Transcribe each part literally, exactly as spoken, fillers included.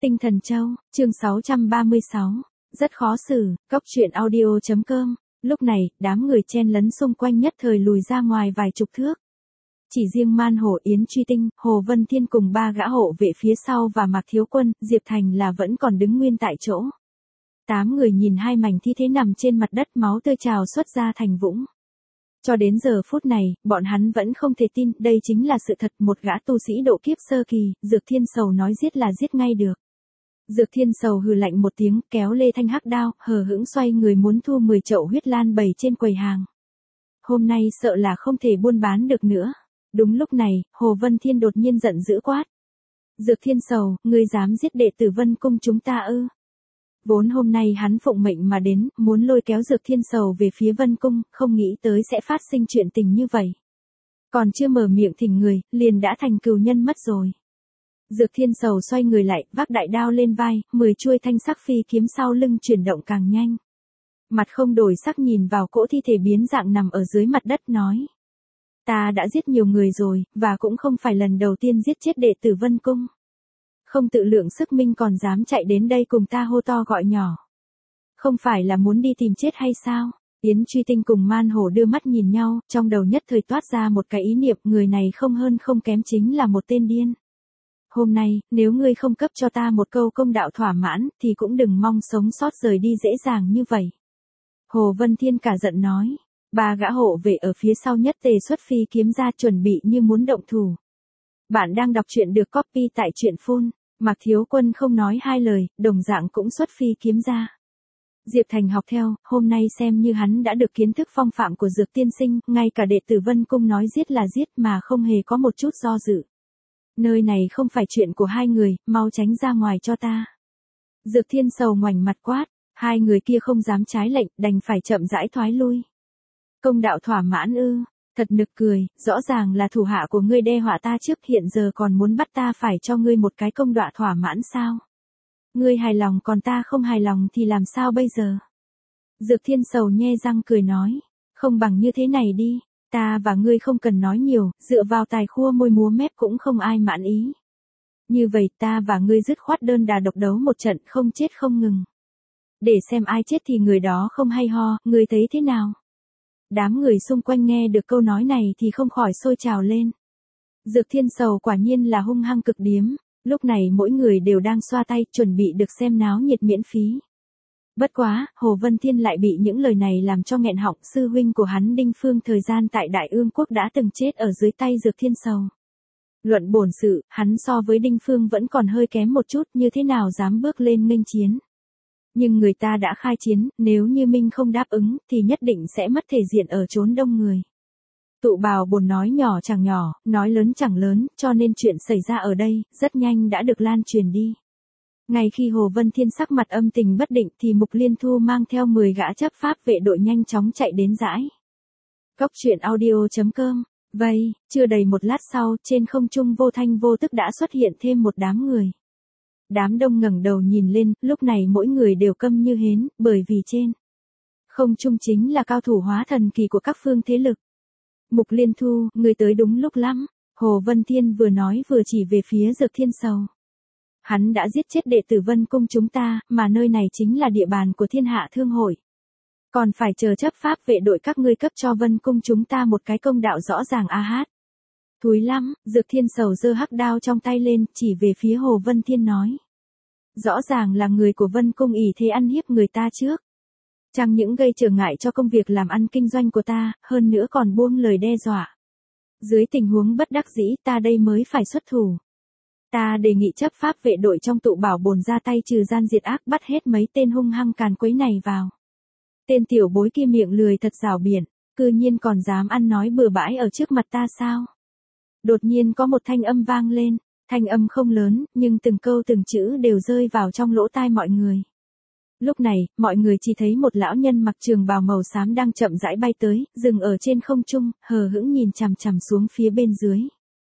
Tinh Thần Châu, chương sáu trăm ba mươi sáu. Rất khó xử, cóc truyện audio.com. Lúc này, đám người chen lấn xung quanh nhất thời lùi ra ngoài vài chục thước. Chỉ riêng Man Hổ, Yến Truy Tinh, Hồ Vân Thiên cùng ba gã hộ vệ phía sau và Mạc Thiếu Quân, Diệp Thành là vẫn còn đứng nguyên tại chỗ. Tám người nhìn hai mảnh thi thể nằm trên mặt đất, máu tươi trào xuất ra thành vũng. Cho đến giờ phút này, bọn hắn vẫn không thể tin đây chính là sự thật. Một gã tu sĩ độ kiếp sơ kỳ, Dược Thiên Sầu nói giết là giết ngay được. Dược Thiên Sầu hừ lạnh một tiếng, kéo lê thanh hắc đao, hờ hững xoay người muốn thu mười chậu huyết lan bày trên quầy hàng. Hôm nay sợ là không thể buôn bán được nữa. Đúng lúc này, Hồ Vân Thiên đột nhiên giận dữ quát. Dược Thiên Sầu, ngươi dám giết đệ tử Vân Cung chúng ta ư? Vốn hôm nay hắn phụng mệnh mà đến, muốn lôi kéo Dược Thiên Sầu về phía Vân Cung, không nghĩ tới sẽ phát sinh chuyện tình như vậy. Còn chưa mở miệng thỉnh người, liền đã thành cừu nhân mất rồi. Dược Thiên Sầu xoay người lại, vác đại đao lên vai, mười chuôi thanh sắc phi kiếm sau lưng chuyển động càng nhanh. Mặt không đổi sắc nhìn vào cỗ thi thể biến dạng nằm ở dưới mặt đất nói. Ta đã giết nhiều người rồi, và cũng không phải lần đầu tiên giết chết đệ tử Vân Cung. Không tự lượng sức mình còn dám chạy đến đây cùng ta hô to gọi nhỏ. Không phải là muốn đi tìm chết hay sao? Yến Truy Tinh cùng Man Hổ đưa mắt nhìn nhau, trong đầu nhất thời toát ra một cái ý niệm, người này không hơn không kém chính là một tên điên. Hôm nay, nếu ngươi không cấp cho ta một câu công đạo thỏa mãn, thì cũng đừng mong sống sót rời đi dễ dàng như vậy. Hồ Vân Thiên cả giận nói. Ba gã hộ vệ ở phía sau nhất tề xuất phi kiếm ra chuẩn bị như muốn động thủ. Bạn đang đọc truyện được copy tại truyện phun. Mạc Thiếu Quân không nói hai lời, đồng dạng cũng xuất phi kiếm ra. Diệp Thành học theo, hôm nay xem như hắn đã được kiến thức phong phạm của Dược Tiên Sinh, ngay cả đệ tử Vân Cung nói giết là giết mà không hề có một chút do dự. Nơi này không phải chuyện của hai người, mau tránh ra ngoài cho ta. Dược Thiên Sầu ngoảnh mặt quát, hai người kia không dám trái lệnh, đành phải chậm rãi thoái lui. Công đạo thỏa mãn ư, thật nực cười, rõ ràng là thủ hạ của ngươi đe họa ta trước, hiện giờ còn muốn bắt ta phải cho ngươi một cái công đoạn thỏa mãn sao? Ngươi hài lòng còn ta không hài lòng thì làm sao bây giờ? Dược Thiên Sầu nhe răng cười nói, không bằng như thế này đi, ta và ngươi không cần nói nhiều, dựa vào tài khua môi múa mép cũng không ai mãn ý. Như vậy ta và ngươi dứt khoát đơn đà độc đấu một trận không chết không ngừng. Để xem ai chết thì người đó không hay ho, ngươi thấy thế nào? Đám người xung quanh nghe được câu nói này thì không khỏi sôi trào lên. Dược Thiên Sầu quả nhiên là hung hăng cực điếm, lúc này mỗi người đều đang xoa tay chuẩn bị được xem náo nhiệt miễn phí. Bất quá, Hồ Vân Thiên lại bị những lời này làm cho nghẹn họng. Sư huynh của hắn Đinh Phương thời gian tại Đại Ương Quốc đã từng chết ở dưới tay Dược Thiên Sầu. Luận bổn sự, hắn so với Đinh Phương vẫn còn hơi kém một chút, như thế nào dám bước lên nghênh chiến. Nhưng người ta đã khai chiến, nếu như Minh không đáp ứng, thì nhất định sẽ mất thể diện ở chốn đông người. Tụ Bào Bồn nói nhỏ chẳng nhỏ, nói lớn chẳng lớn, cho nên chuyện xảy ra ở đây, rất nhanh đã được lan truyền đi. Ngay khi Hồ Vân Thiên sắc mặt âm tình bất định thì Mục Liên Thu mang theo mười gã chấp pháp vệ đội nhanh chóng chạy đến dãi. Cóc truyện audio.com. Vậy, chưa đầy một lát sau, trên không trung vô thanh vô tức đã xuất hiện thêm một đám người. Đám đông ngẩng đầu nhìn lên, lúc này mỗi người đều câm như hến, bởi vì trên không trung chính là cao thủ hóa thần kỳ của các phương thế lực. Mục Liên Thu, người tới đúng lúc lắm. Hồ Vân Thiên vừa nói vừa chỉ về phía Dược Thiên Sầu. Hắn đã giết chết đệ tử Vân Cung chúng ta, mà nơi này chính là địa bàn của Thiên Hạ Thương Hội. Còn phải chờ chấp pháp vệ đội các ngươi cấp cho Vân Cung chúng ta một cái công đạo rõ ràng a hát. Thúi lắm, Dược Thiên Sầu giơ hắc đao trong tay lên, chỉ về phía Hồ Vân Thiên nói. Rõ ràng là người của Vân Cung ỷ thế ăn hiếp người ta trước. Chẳng những gây trở ngại cho công việc làm ăn kinh doanh của ta, hơn nữa còn buông lời đe dọa. Dưới tình huống bất đắc dĩ ta đây mới phải xuất thủ. Ta đề nghị chấp pháp vệ đội trong Tụ Bảo Bồn ra tay trừ gian diệt ác, bắt hết mấy tên hung hăng càn quấy này vào. Tên tiểu bối kia miệng lười thật rảo biển, cư nhiên còn dám ăn nói bừa bãi ở trước mặt ta sao? Đột nhiên có một thanh âm vang lên, thanh âm không lớn, nhưng từng câu từng chữ đều rơi vào trong lỗ tai mọi người. Lúc này, mọi người chỉ thấy một lão nhân mặc trường bào màu xám đang chậm rãi bay tới, dừng ở trên không trung, hờ hững nhìn chằm chằm xuống phía bên dưới.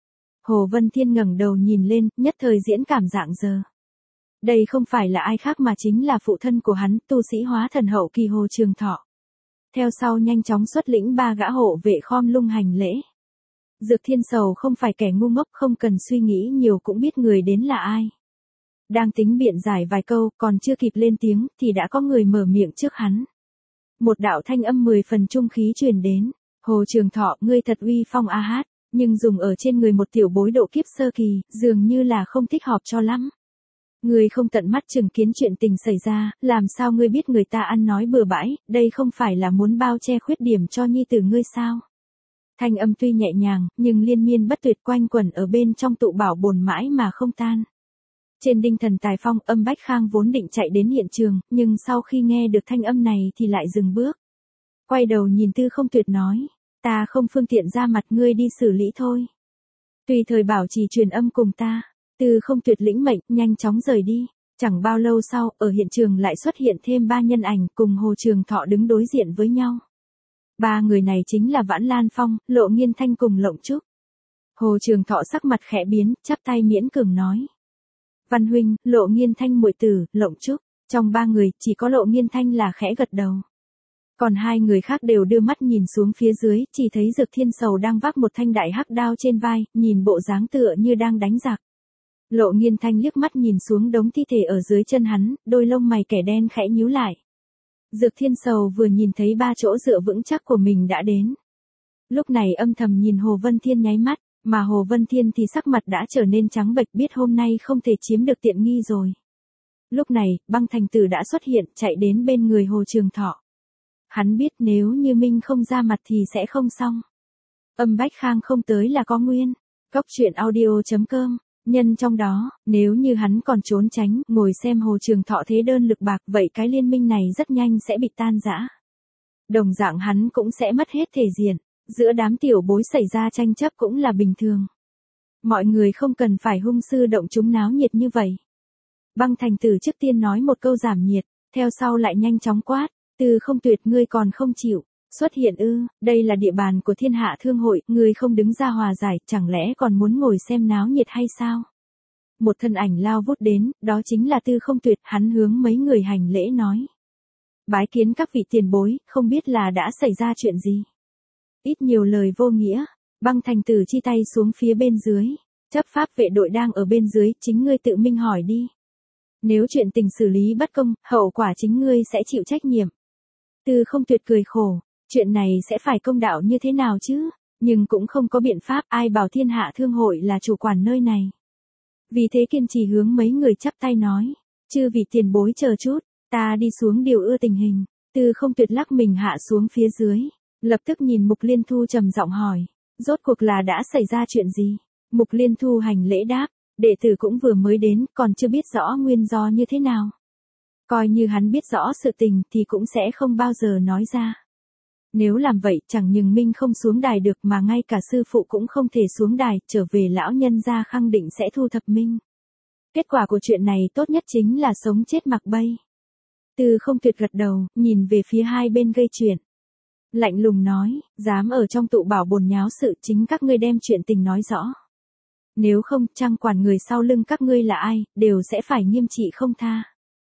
Hồ Vân Thiên ngẩng đầu nhìn lên, nhất thời diễn cảm dạng giờ. Đây không phải là ai khác mà chính là phụ thân của hắn, tu sĩ hóa thần hậu kỳ Hồ Trường Thọ. Theo sau nhanh chóng xuất lĩnh ba gã hộ vệ khom lung hành lễ. Dược Thiên Sầu không phải kẻ ngu ngốc, không cần suy nghĩ nhiều cũng biết người đến là ai. Đang tính biện giải vài câu, còn chưa kịp lên tiếng, thì đã có người mở miệng trước hắn. Một đạo thanh âm mười phần trung khí truyền đến. Hồ Trường Thọ, ngươi thật uy phong a hát, nhưng dùng ở trên người một tiểu bối độ kiếp sơ kỳ, dường như là không thích hợp cho lắm. Ngươi không tận mắt chứng kiến chuyện tình xảy ra, làm sao ngươi biết người ta ăn nói bừa bãi, đây không phải là muốn bao che khuyết điểm cho nhi tử ngươi sao? Thanh âm tuy nhẹ nhàng, nhưng liên miên bất tuyệt quanh quẩn ở bên trong tụ bảo bồn mãi mà không tan. Trên đinh thần tài phong, Âm Bách Khang vốn định chạy đến hiện trường, nhưng sau khi nghe được thanh âm này thì lại dừng bước. Quay đầu nhìn Tư Không Tuyệt nói, ta không phương tiện ra mặt, ngươi đi xử lý thôi. Tùy thời bảo trì truyền âm cùng ta. Tư Không Tuyệt lĩnh mệnh, nhanh chóng rời đi. Chẳng bao lâu sau, ở hiện trường lại xuất hiện thêm ba nhân ảnh cùng Hồ Trường Thọ đứng đối diện với nhau. Ba người này chính là Vãn Lan Phong, Lộ Nghiên Thanh cùng Lộng Trúc. Hồ Trường Thọ sắc mặt khẽ biến, chắp tay miễn cường nói. Văn huynh, Lộ Nghiên Thanh muội tử, Lộng Trúc. Trong ba người, chỉ có Lộ Nghiên Thanh là khẽ gật đầu. Còn hai người khác đều đưa mắt nhìn xuống phía dưới, chỉ thấy Dược Thiên Sầu đang vác một thanh đại hắc đao trên vai, nhìn bộ dáng tựa như đang đánh giặc. Lộ Nghiên Thanh liếc mắt nhìn xuống đống thi thể ở dưới chân hắn, đôi lông mày kẻ đen khẽ nhíu lại. Dược Thiên Sầu vừa nhìn thấy ba chỗ dựa vững chắc của mình đã đến. Lúc này âm thầm nhìn Hồ Vân Thiên nháy mắt, mà Hồ Vân Thiên thì sắc mặt đã trở nên trắng bệch, biết hôm nay không thể chiếm được tiện nghi rồi. Lúc này, Băng Thành Tử đã xuất hiện, chạy đến bên người Hồ Trường Thọ. Hắn biết nếu như Minh không ra mặt thì sẽ không xong. Âm Bách Khang không tới là có nguyên. Cốc truyện audio chấm com. Nhân trong đó, nếu như hắn còn trốn tránh, ngồi xem Hồ Trường Thọ thế đơn lực bạc, vậy cái liên minh này rất nhanh sẽ bị tan rã. Đồng dạng hắn cũng sẽ mất hết thể diện, giữa đám tiểu bối xảy ra tranh chấp cũng là bình thường. Mọi người không cần phải hung sư động chúng náo nhiệt như vậy. Băng Thành Tử trước tiên nói một câu giảm nhiệt, theo sau lại nhanh chóng quát, Tư Không Tuyệt, ngươi còn không chịu xuất hiện ư? Đây là địa bàn của Thiên Hạ Thương hội, ngươi không đứng ra hòa giải, chẳng lẽ còn muốn ngồi xem náo nhiệt hay sao? Một thân ảnh lao vút đến, đó chính là Tư Không Tuyệt, hắn hướng mấy người hành lễ nói. Bái kiến các vị tiền bối, không biết là đã xảy ra chuyện gì? Ít nhiều lời vô nghĩa, Băng Thành Tử chi tay xuống phía bên dưới, chấp pháp vệ đội đang ở bên dưới, chính ngươi tự minh hỏi đi. Nếu chuyện tình xử lý bất công, hậu quả chính ngươi sẽ chịu trách nhiệm. Tư Không Tuyệt cười khổ, chuyện này sẽ phải công đạo như thế nào chứ, nhưng cũng không có biện pháp, ai bảo Thiên Hạ Thương hội là chủ quản nơi này. Vì thế kiên trì hướng mấy người chắp tay nói, chư vị tiền bối chờ chút, ta đi xuống điều ưa tình hình. Tư Không Tuyệt lắc mình hạ xuống phía dưới, lập tức nhìn Mục Liên Thu trầm giọng hỏi, rốt cuộc là đã xảy ra chuyện gì? Mục Liên Thu hành lễ đáp, đệ tử cũng vừa mới đến, còn chưa biết rõ nguyên do như thế nào. Coi như hắn biết rõ sự tình thì cũng sẽ không bao giờ nói ra. Nếu làm vậy, chẳng những Minh không xuống đài được mà ngay cả sư phụ cũng không thể xuống đài, trở về lão nhân gia khẳng định sẽ thu thập Minh. Kết quả của chuyện này tốt nhất chính là sống chết mặc bay. Tư Không Tuyệt gật đầu, nhìn về phía hai bên gây chuyện. Lạnh lùng nói, dám ở trong tụ bảo bồn nháo sự, chính các ngươi đem chuyện tình nói rõ. Nếu không, chẳng quản người sau lưng các ngươi là ai, đều sẽ phải nghiêm trị không tha.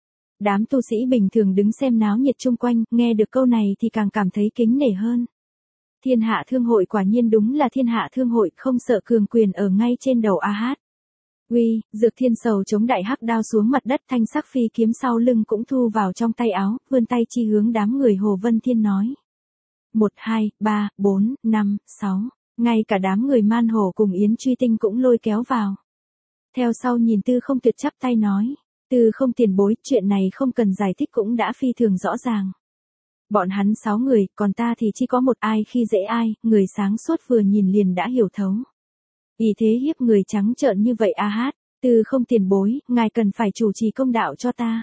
Đám tu sĩ bình thường đứng xem náo nhiệt chung quanh, nghe được câu này thì càng cảm thấy kính nể hơn. Thiên Hạ Thương hội quả nhiên đúng là Thiên Hạ Thương hội, không sợ cường quyền ở ngay trên đầu a hát. Uy, Dược Thiên Sầu chống đại hắc đao xuống mặt đất, thanh sắc phi kiếm sau lưng cũng thu vào trong tay áo, vươn tay chi hướng đám người Hồ Vân Thiên nói. Một, hai, ba, bốn, năm, sáu, ngay cả đám người Man Hổ cùng Yến Truy Tinh cũng lôi kéo vào. Theo sau nhìn Tư Không Tuyệt chắp tay nói. Tư Không tiền bối, chuyện này không cần giải thích cũng đã phi thường rõ ràng. Bọn hắn sáu người, còn ta thì chỉ có một, ai khi dễ ai, người sáng suốt vừa nhìn liền đã hiểu thấu. Ý thế hiếp người trắng trợn như vậy a hát, Tư Không tiền bối, ngài cần phải chủ trì công đạo cho ta.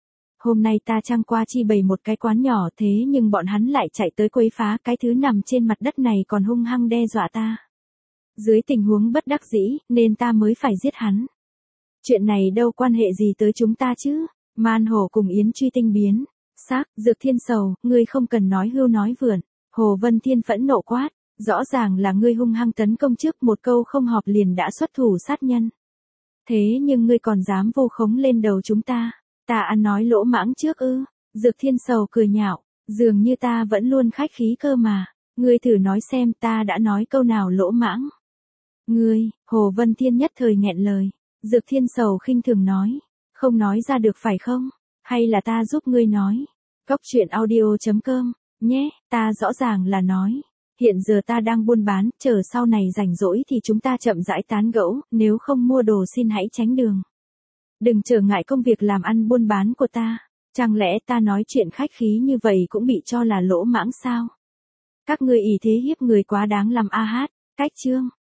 Hôm nay ta trang qua chi bày một cái quán nhỏ, thế nhưng bọn hắn lại chạy tới quấy phá, cái thứ nằm trên mặt đất này còn hung hăng đe dọa ta. Dưới tình huống bất đắc dĩ, nên ta mới phải giết hắn. Chuyện này đâu quan hệ gì tới chúng ta chứ? Man Hổ cùng Yến Truy Tinh biến sắc, Dược Thiên Sầu, ngươi không cần nói hưu nói vượn. Hồ Vân Thiên phẫn nộ quát, rõ ràng là ngươi hung hăng tấn công trước, một câu không họp liền đã xuất thủ sát nhân. Thế nhưng ngươi còn dám vu khống lên đầu chúng ta, ta ăn nói lỗ mãng trước ư? Dược Thiên Sầu cười nhạo, dường như ta vẫn luôn khách khí cơ mà, ngươi thử nói xem ta đã nói câu nào lỗ mãng. Ngươi, Hồ Vân Thiên nhất thời nghẹn lời. Dược Thiên Sầu khinh thường nói, Không nói ra được phải không? Hay là ta giúp ngươi nói? Cốc truyện audio chấm com, nhé, ta rõ ràng là nói. Hiện giờ ta đang buôn bán, chờ sau này rảnh rỗi thì chúng ta chậm rãi tán gẫu, nếu không mua đồ xin hãy tránh đường. Đừng trở ngại công việc làm ăn buôn bán của ta. Chẳng lẽ ta nói chuyện khách khí như vậy cũng bị cho là lỗ mãng sao? Các ngươi ỷ thế hiếp người quá đáng làm a hát, cách chương.